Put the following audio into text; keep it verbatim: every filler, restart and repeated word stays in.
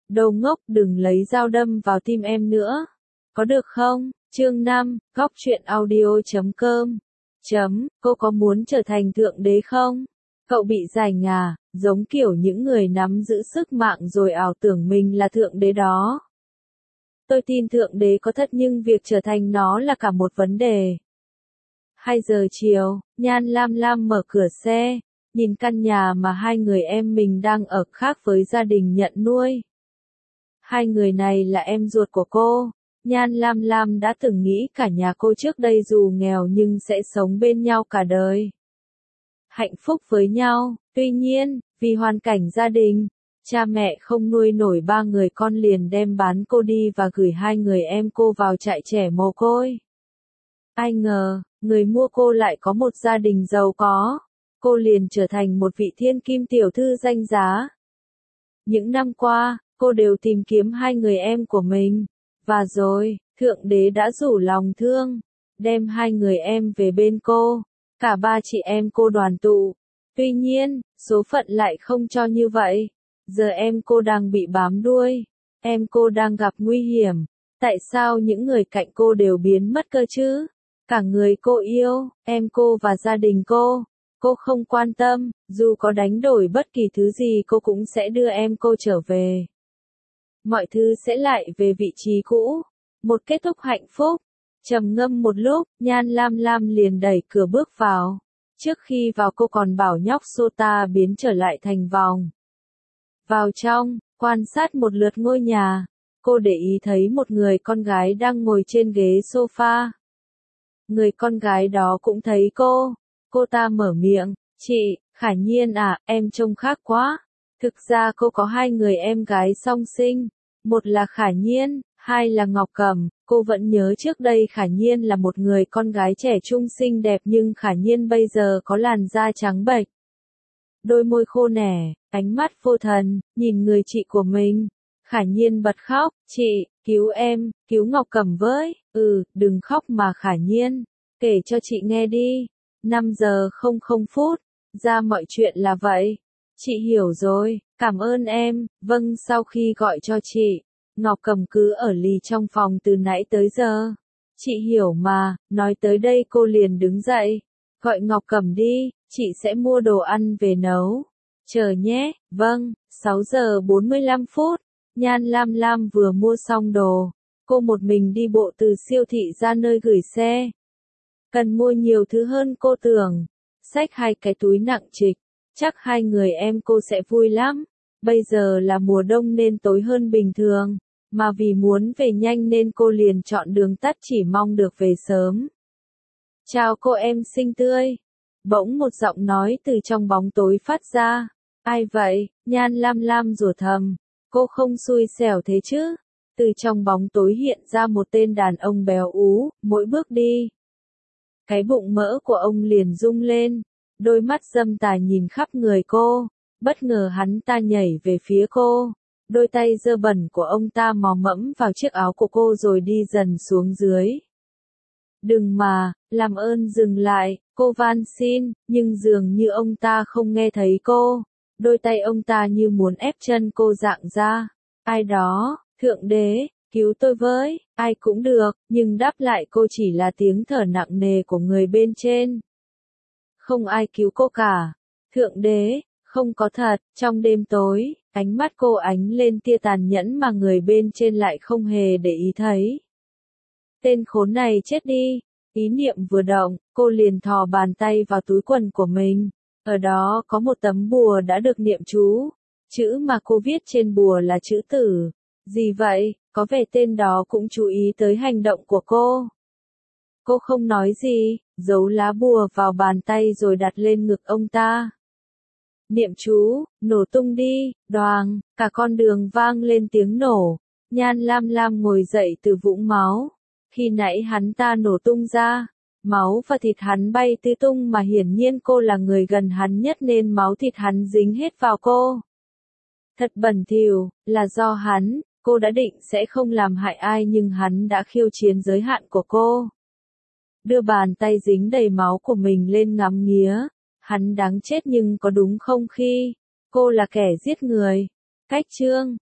Đồ ngốc, đừng lấy dao đâm vào tim em nữa. Có được không? Chương năm, góc truyện audio chấm com. Chấm, cô có muốn trở thành thượng đế không? Cậu bị rảnh à, giống kiểu những người nắm giữ sức mạnh rồi ảo tưởng mình là thượng đế đó. Tôi tin thượng đế có thật nhưng việc trở thành nó là cả một vấn đề. Hai giờ chiều, Nhan Lam Lam mở cửa xe, nhìn căn nhà mà hai người em mình đang ở khác với gia đình nhận nuôi. Hai người này là em ruột của cô. Nhan Lam Lam đã từng nghĩ cả nhà cô trước đây dù nghèo nhưng sẽ sống bên nhau cả đời. Hạnh phúc với nhau, tuy nhiên, vì hoàn cảnh gia đình, cha mẹ không nuôi nổi ba người con liền đem bán cô đi và gửi hai người em cô vào trại trẻ mồ côi. Ai ngờ, người mua cô lại có một gia đình giàu có, cô liền trở thành một vị thiên kim tiểu thư danh giá. Những năm qua, cô đều tìm kiếm hai người em của mình, và rồi, thượng đế đã rủ lòng thương, đem hai người em về bên cô, cả ba chị em cô đoàn tụ. Tuy nhiên, số phận lại không cho như vậy, giờ em cô đang bị bám đuôi, em cô đang gặp nguy hiểm, tại sao những người cạnh cô đều biến mất cơ chứ? Cả người cô yêu, em cô và gia đình cô, cô không quan tâm, dù có đánh đổi bất kỳ thứ gì cô cũng sẽ đưa em cô trở về. Mọi thứ sẽ lại về vị trí cũ, một kết thúc hạnh phúc. Trầm ngâm một lúc, Nhan Lam Lam liền đẩy cửa bước vào. Trước khi vào cô còn bảo nhóc Sota biến trở lại thành vòng. Vào trong, quan sát một lượt ngôi nhà, cô để ý thấy một người con gái đang ngồi trên ghế sofa. Người con gái đó cũng thấy cô, cô ta mở miệng, chị, Khả Nhiên à, em trông khác quá. Thực ra cô có hai người em gái song sinh, một là Khả Nhiên, hai là Ngọc Cẩm. Cô vẫn nhớ trước đây Khả Nhiên là một người con gái trẻ trung xinh đẹp nhưng Khả Nhiên bây giờ có làn da trắng bệch, đôi môi khô nẻ, ánh mắt vô thần, nhìn người chị của mình. Khả Nhiên bật khóc, chị, cứu em, cứu Ngọc Cẩm với. Ừ, đừng khóc mà Khả Nhiên, kể cho chị nghe đi. năm giờ không không phút, ra mọi chuyện là vậy. Chị hiểu rồi, cảm ơn em. Vâng, sau khi gọi cho chị, Ngọc Cẩm cứ ở lì trong phòng từ nãy tới giờ. Chị hiểu mà, nói tới đây cô liền đứng dậy. Gọi Ngọc Cẩm đi, chị sẽ mua đồ ăn về nấu. Chờ nhé, vâng. sáu giờ bốn mươi lăm phút, Nhan Lam Lam vừa mua xong đồ. Cô một mình đi bộ từ siêu thị ra nơi gửi xe. Cần mua nhiều thứ hơn cô tưởng. Xách hai cái túi nặng trịch, chắc hai người em cô sẽ vui lắm. Bây giờ là mùa đông nên tối hơn bình thường, mà vì muốn về nhanh nên cô liền chọn đường tắt chỉ mong được về sớm. Chào cô em xinh tươi. Bỗng một giọng nói từ trong bóng tối phát ra. Ai vậy? Nhan Lam Lam rủa thầm. Cô không xui xẻo thế chứ? Từ trong bóng tối hiện ra một tên đàn ông béo ú, mỗi bước đi, cái bụng mỡ của ông liền rung lên, đôi mắt dâm tà nhìn khắp người cô, bất ngờ hắn ta nhảy về phía cô, đôi tay dơ bẩn của ông ta mò mẫm vào chiếc áo của cô rồi đi dần xuống dưới. Đừng mà, làm ơn dừng lại, cô van xin, nhưng dường như ông ta không nghe thấy cô, đôi tay ông ta như muốn ép chân cô dạng ra. Ai đó, thượng đế, cứu tôi với, ai cũng được, nhưng đáp lại cô chỉ là tiếng thở nặng nề của người bên trên. Không ai cứu cô cả. Thượng đế, không có thật. Trong đêm tối, ánh mắt cô ánh lên tia tàn nhẫn mà người bên trên lại không hề để ý thấy. Tên khốn này chết đi. Ý niệm vừa động, cô liền thò bàn tay vào túi quần của mình. Ở đó có một tấm bùa đã được niệm chú. Chữ mà cô viết trên bùa là chữ tử. Gì vậy? Có vẻ tên đó cũng chú ý tới hành động của cô. Cô không nói gì, giấu lá bùa vào bàn tay rồi đặt lên ngực ông ta. Niệm chú, nổ tung đi, đoàng, cả con đường vang lên tiếng nổ. Nhan Lam Lam ngồi dậy từ vũng máu. Khi nãy hắn ta nổ tung ra, máu và thịt hắn bay tứ tung mà hiển nhiên cô là người gần hắn nhất nên máu thịt hắn dính hết vào cô. Thật bẩn thỉu, là do hắn. Cô đã định sẽ không làm hại ai nhưng hắn đã khiêu chiến giới hạn của cô. Đưa bàn tay dính đầy máu của mình lên ngắm nghía. Hắn đáng chết nhưng có đúng không khi cô là kẻ giết người. Cách chương